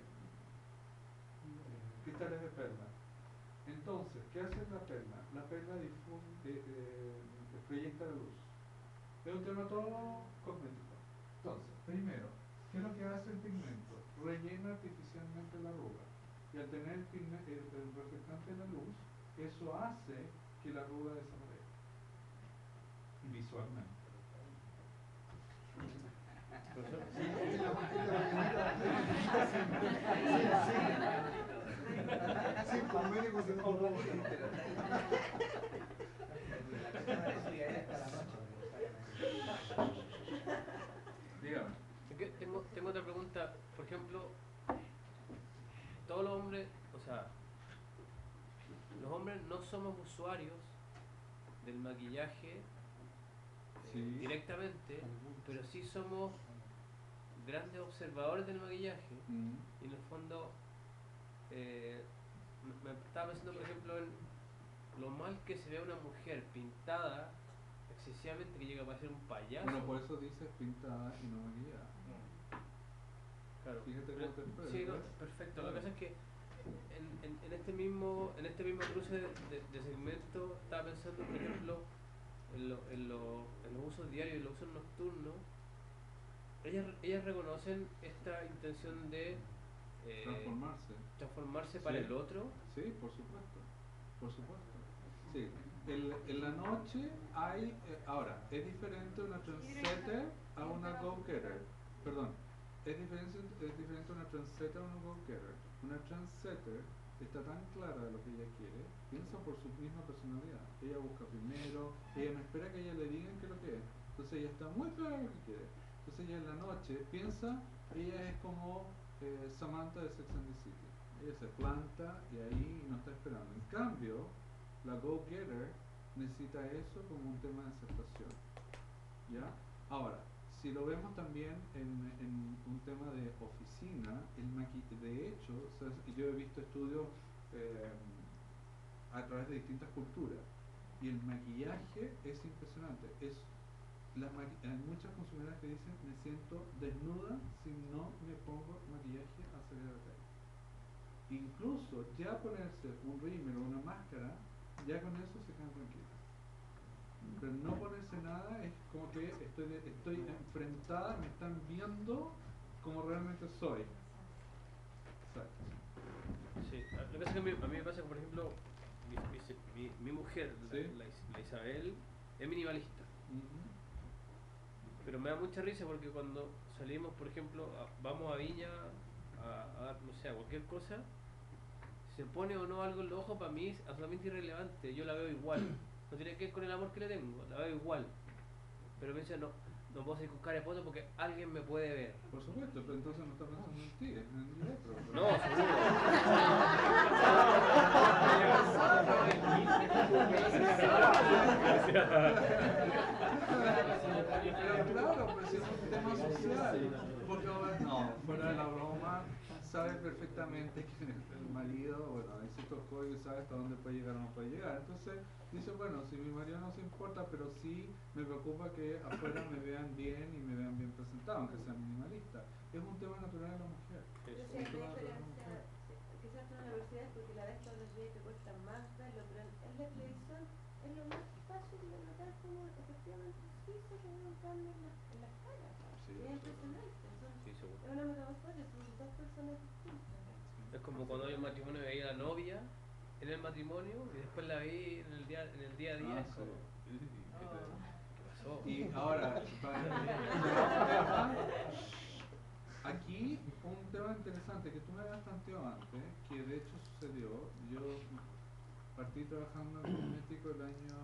eh, cristales de perla. Entonces, ¿qué hace la perla? La perla difunde, eh, eh, proyecta la luz. Es un tema todo cosmético. Entonces, primero, ¿qué es lo que hace el pigmento? Rellena artificialmente la arruga. Y al tener el, pigme- el, el reflectante de la luz, eso hace que la arruga desaparezca. Visualmente. Sí, con médicos se no lo Dígame. Es que Tengo, tengo otra pregunta, por ejemplo, todos los hombres, o sea, los hombres no somos usuarios del maquillaje eh, Sí. directamente, pero sí somos grandes observadores del maquillaje. Mm. Y en el fondo, eh, me, me estaba pensando, por ejemplo, en lo mal que se ve una mujer pintada excesivamente que llega a parecer un payaso. Bueno, por eso dices pintada y no maquillada. Claro. Fíjate Pero- cómo te expresas, sí, no, ¿ves? perfecto. Lo que pasa es que en, en, en este mismo en este mismo cruce de, de, de segmento estaba pensando, por ejemplo, en, lo, en, lo, en los usos diarios y los usos nocturnos. Ellas, ellas reconocen esta intención de eh, Transformarse. transformarse para Sí. el otro. Sí, por supuesto. Por supuesto. Sí. El, en la noche hay. eh, ahora, es diferente una trendsetter a una go-getter. Perdón. Es diferente, es diferente una trendsetter a una go-getter. Una trendsetter está tan clara de lo que ella quiere, piensa por su misma personalidad. Ella busca primero, ella no espera que ella le digan qué es lo que es. Entonces ella está muy clara de lo que quiere. Entonces ella en la noche piensa, ella es como eh, Samantha de Sex and the City. Ella se planta y ahí no está esperando. En cambio, la go-getter necesita eso como un tema de aceptación. ¿Ya? Ahora, si lo vemos también en, en un tema de oficina, el maqui de hecho, o sea, yo he visto estudios eh, a través de distintas culturas y el maquillaje es impresionante. Es las maqui- hay muchas consumidoras que dicen me siento desnuda si no me pongo maquillaje al salir a la calle. Incluso ya ponerse un rímel o una máscara, ya con eso se quedan tranquilas. Pero no ponerse nada es como que estoy, de- estoy enfrentada, me están viendo como realmente soy. Exacto. Sí, lo que pasa es que a mí, a mí me pasa que, por ejemplo, mi, mi, mi, mi mujer, la, Sí. la Is- la Isabel, es minimalista. Ujú. Pero me da mucha risa porque cuando salimos, por ejemplo, a- vamos a Viña a, a, no sé, a cualquier cosa, se pone o no algo en los ojos, para mí es absolutamente irrelevante. Yo la veo igual. No tiene que ver con el amor que le tengo, la veo igual. Pero pienso, no, no puedo salir con cara de poto porque alguien me puede ver. Por supuesto, pero entonces no está pensando en ti, es en el otro. No, seguro. Pero claro, pues es un tema social. Porque ahora, no, fuera de la broma, sabes perfectamente que el marido, bueno, hay ciertos códigos y sabe hasta dónde puede llegar o no puede llegar. Entonces dice, bueno, si mi marido no se importa, pero sí me preocupa que afuera me vean bien y me vean bien presentado, aunque sea minimalista. Es un tema natural de la mujer. Yo Es sé, un hay tema una natural de la diferencia, mujer. sí, quizás tú en la universidad es porque la ves todos los días y te cuesta más verlo, pero en en la televisión es lo más fácil de notar cómo efectivamente sí se ve un cambio en, la- en las caras. Sí, Y es impresionante, son, Sí, seguro. es una metamorfosis, son dos personas distintas. Es como cuando hay un matrimonio y veía a la novia en el matrimonio y después la vi en el día, en el día a día. Ah, Es sí. como, ¿Qué te- "Ah, ¿qué pasó pasó? Y ahora, para- aquí un tema interesante que tú me habías planteado antes, que de hecho sucedió, yo partí trabajando en cosmético el año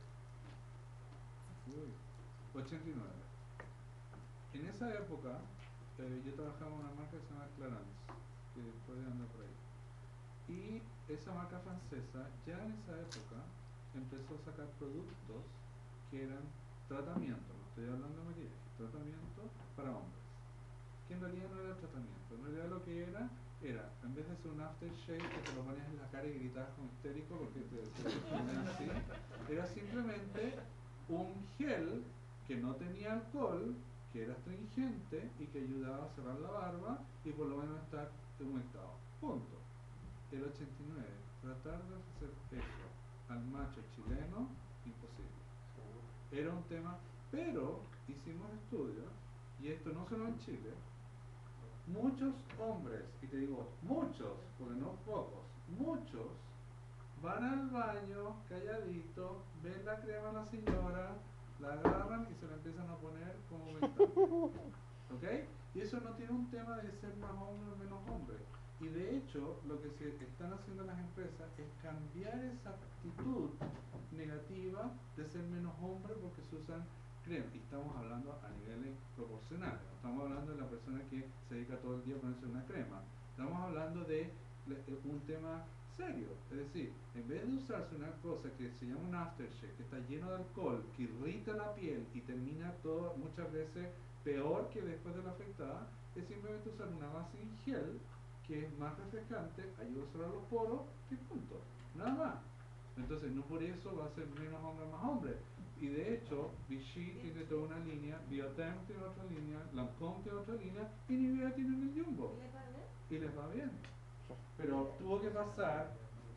uy, ochenta y nueve. En esa época eh, yo trabajaba en una marca que se llama Clarins, que puede andar por ahí. Y esa marca francesa ya en esa época empezó a sacar productos que eran tratamiento, no estoy hablando de maquillaje, tratamiento para hombres, que en realidad no era tratamiento, en realidad lo que era, era, en vez de ser un aftershave que te lo ponías en la cara y gritabas como histérico porque te, te ponían así, era simplemente un gel que no tenía alcohol, que era astringente y que ayudaba a cerrar la barba y por lo menos estar humectado. Punto. El ochenta y nueve, tratar de hacer eso al macho chileno, imposible. Era un tema, pero hicimos estudios, y esto no solo en Chile, muchos hombres, y te digo muchos, porque no pocos, muchos, van al baño calladito, ven la crema a la señora, la agarran y se la empiezan a poner como mental. ¿Ok? Y eso no tiene un tema de ser más hombre o menos hombre. Y de hecho, lo que se están haciendo las empresas es cambiar esa actitud negativa de ser menos hombre porque se usan cremas. Y estamos hablando a niveles proporcionales. No estamos hablando de la persona que se dedica todo el día a ponerse una crema. Estamos hablando de un tema serio. Es decir, en vez de usarse una cosa que se llama un aftershave, que está lleno de alcohol, que irrita la piel y termina todo muchas veces peor que después de la afectada, es simplemente usar una base en gel que es más refrescante, ayuda a cerrar los poros y punto, nada más. Entonces no por eso va a ser menos hombre más hombre. Y de hecho, Vichy tiene toda una línea, Bioterm tiene otra línea, Lancôme tiene otra línea y Nivea tiene el Jumbo. ¿Y les va bien? Y les va bien. Pero tuvo que pasar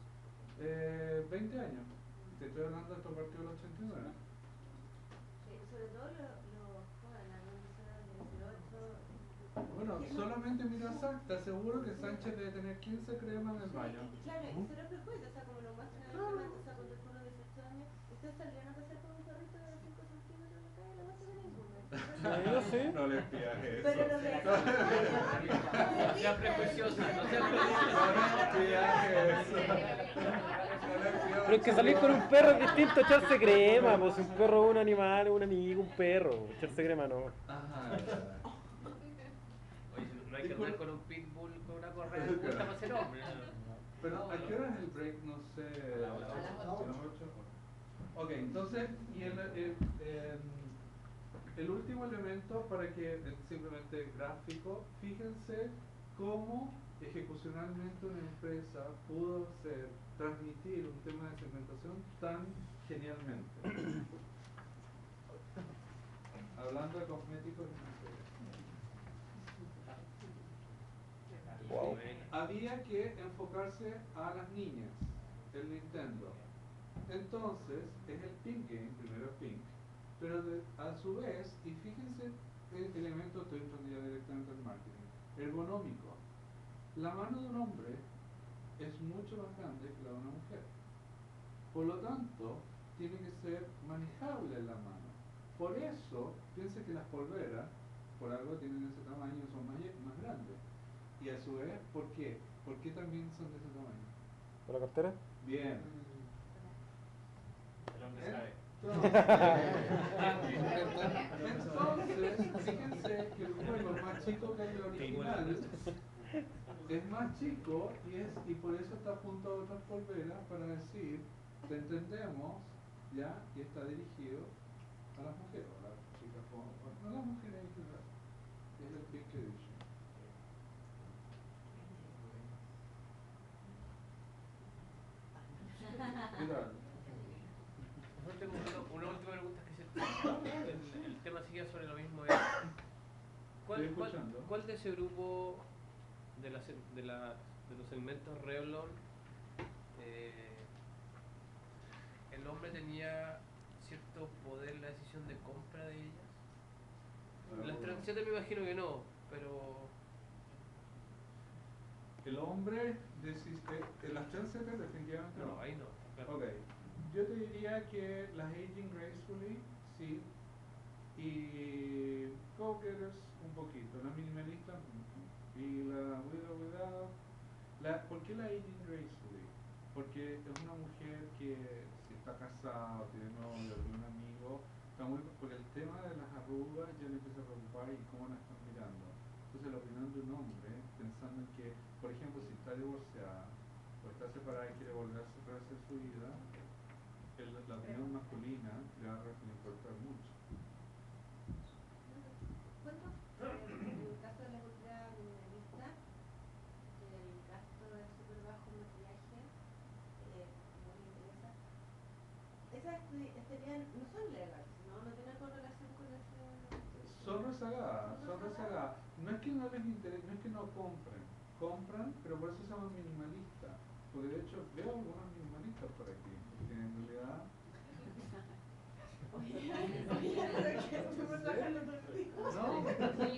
eh, veinte años. Te estoy hablando de esto a partir del ochenta y nueve. Sí, sobre todo los lo, jóvenes, las personas de dieciocho. Bueno, solamente mira a Sánchez, te aseguro que Sánchez debe tener quince cremas en el baño. Claro, y cero prejuicio, o sea, como lo muestran en el documento, o sea, cuando tú los dieciocho años, ustedes salieron a pasar con un perrito de cinco centímetros en la calle, la muestra de ninguno. Yo sí. No les pidas eso. Pero lo de No sea prejuiciosa, no sea No les pidas eso. No les pidas Pero es que salir con un perro es distinto a echarse crema, pues un perro es un animal, un amigo, un perro. Echarse crema no. Ajá. Oye, no hay que andar con un pitbull con una correa de puerta para ser hombre. Pero ¿a qué hora es el break? No sé. A las ocho. ¿A las ocho? Ok, entonces, y el, el, el, el último elemento para que es simplemente gráfico, fíjense cómo ejecucionalmente una empresa pudo hacer, transmitir un tema de segmentación tan genialmente. Hablando de cosméticos y financeros. Wow. Había que enfocarse a las niñas, el Nintendo. Entonces, es el Pink Game, primero Pink, pero de, a su vez, y fíjense el elemento, estoy entrando ya directamente al marketing, ergonómico. La mano de un hombre es mucho más grande que la de una mujer. Por lo tanto, tiene que ser manejable en la mano. Por eso, piense que las polveras, por algo tienen ese tamaño, son más, más grandes. Y a su vez, ¿por qué? ¿Por qué también son de ese tamaño? ¿Por la cartera? Bien. El hombre sabe. Entonces, fíjense que el juego es más chico que el original, es más chico y, es, y por eso está junto a otras polveras para decir, te entendemos, ya, y está dirigido a las mujeres, a las chicas, no a las mujeres en general, es el Pink Edition. ¿Qué tal? Yo tengo una, una última pregunta que se el, el tema sigue sobre lo mismo. Es, ¿cuál, Estoy cuál, escuchando. ¿Cuál de ese grupo de, la, de, la, de los segmentos Revlon eh, el hombre tenía cierto poder en la decisión de compra de ellas? Bueno, Las bueno. transiciones me imagino que no, pero El hombre, decis- eh, eh, las trendsetters definitivamente no. no, ahí no. Claro. Ok, yo te diría que las Aging Gracefully, sí, Y go-getters un poquito, la minimalista y la widow without. La, ¿Por qué la aging gracefully? Porque es una mujer que si está casada o tiene novio o tiene un amigo, está muy, porque el tema de las arrugas ya le empieza a preocupar y cómo la están mirando. Entonces la opinión de un hombre, pensando en que, por ejemplo, si está divorciada o está separada y quiere volver a hacer su vida, el, la opinión masculina le va a importar mucho. Bueno, en el caso de la cultura minimalista, el gasto de súper bajo maquillaje, eh, no me interesa. Esas estarían, no son legales, ¿no? No tienen correlación con ese. Son rezagadas, son rezagadas. No es que no les interese, no es que no compren, compran, pero por eso se llaman minimalistas. Porque de hecho veo algunos minimalistas por aquí, porque en realidad. Oye, oye, estuvimos trabajando todo el día. No, no, no,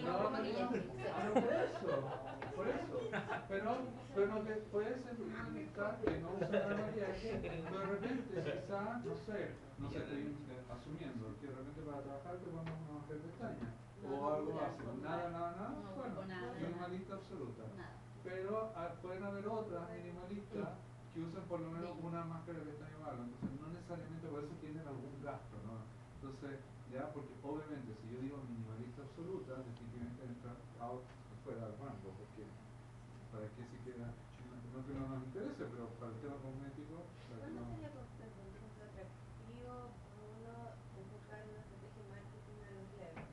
pero por eso, por eso. Pero, pero que puede ser una amistad que no usa el maquillaje, pero de repente quizá, no sé, no sé, estoy asumiendo que de repente para trabajar te ponemos una mujer pestaña o algo así, nada, nada, nada, bueno, minimalista absoluta. Pero ah, pueden haber otras minimalistas que usan por lo menos una máscara de pestaña o algo, entonces no necesariamente por eso tienen algún gasto, ¿no? Entonces, ya, porque obviamente si yo digo minimalista absoluta, definitivamente entrar out fuera del rango, porque para qué siquiera, no que no nos interese, pero para el tema cosmético, para que ¿Cuándo no. sería concepto atractivo uno enfocar una estrategia de marketing a los legos?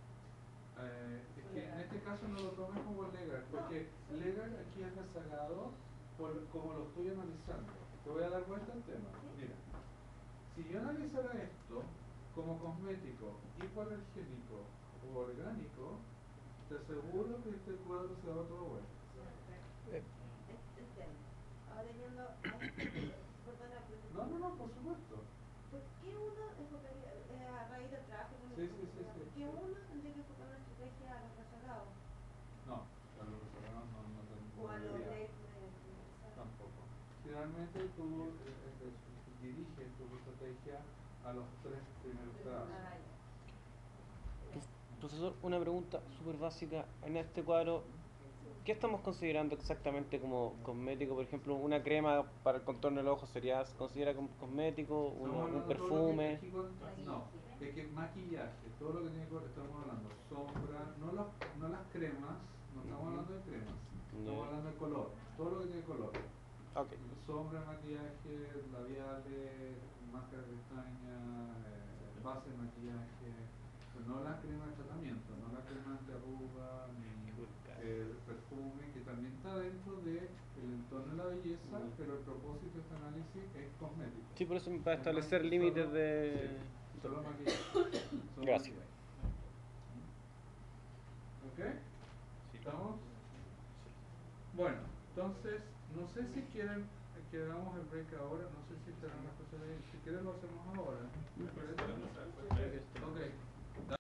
Eh, es que en este caso no lo tomes como legal, porque legal aquí es rezagado por como lo estoy analizando. Te voy a dar vuelta al tema. Mira, si yo analizara esto como cosmético, hipoalergénico o orgánico, te aseguro que este cuadro se da todo vuelta. Eh, Entiendo. Ahora yendo a perdona, No, no, no, por supuesto. ¿por qué uno enfocaría eh, a raíz del trabajo? Sí, sí, sí, sí. ¿Por qué uno tendría que enfocar una estrategia a los rezagados? No, a los reservados no, no, no, O a los debería. legos. Tampoco. Finalmente tú eh, eh, diriges tu estrategia a los tres primeros grados. Ah, ya. Profesor, una pregunta súper básica. En este cuadro, ¿qué estamos considerando exactamente como cosmético? Por ejemplo, una crema para el contorno del ojo sería, ¿se considera como cosmético? Estamos Uno- un hablando todo lo que perfume. aquí con- no, es que maquillaje, todo lo que tiene que ver, estamos hablando sombra, no, los, no las cremas, no estamos hablando de cremas, estamos Ya. hablando de color, todo lo que tiene color. Ok. Sombra, maquillaje, labiales, máscara de pestaña, eh, base de maquillaje, pero no la crema de tratamiento, no la crema antiarruga, ni el perfume, que también está dentro del entorno de la belleza, Mm. pero el propósito de este análisis es cosmético. Sí, por eso para establecer límites de... Sí, solo maquillaje. Solo Gracias. maquillaje. ¿Ok? ¿Estamos? Bueno, entonces, no sé si quieren que hagamos el break ahora, no sé si estarán las cosas ahí. Si quieren lo hacemos ahora. ¿Me parece? Ok.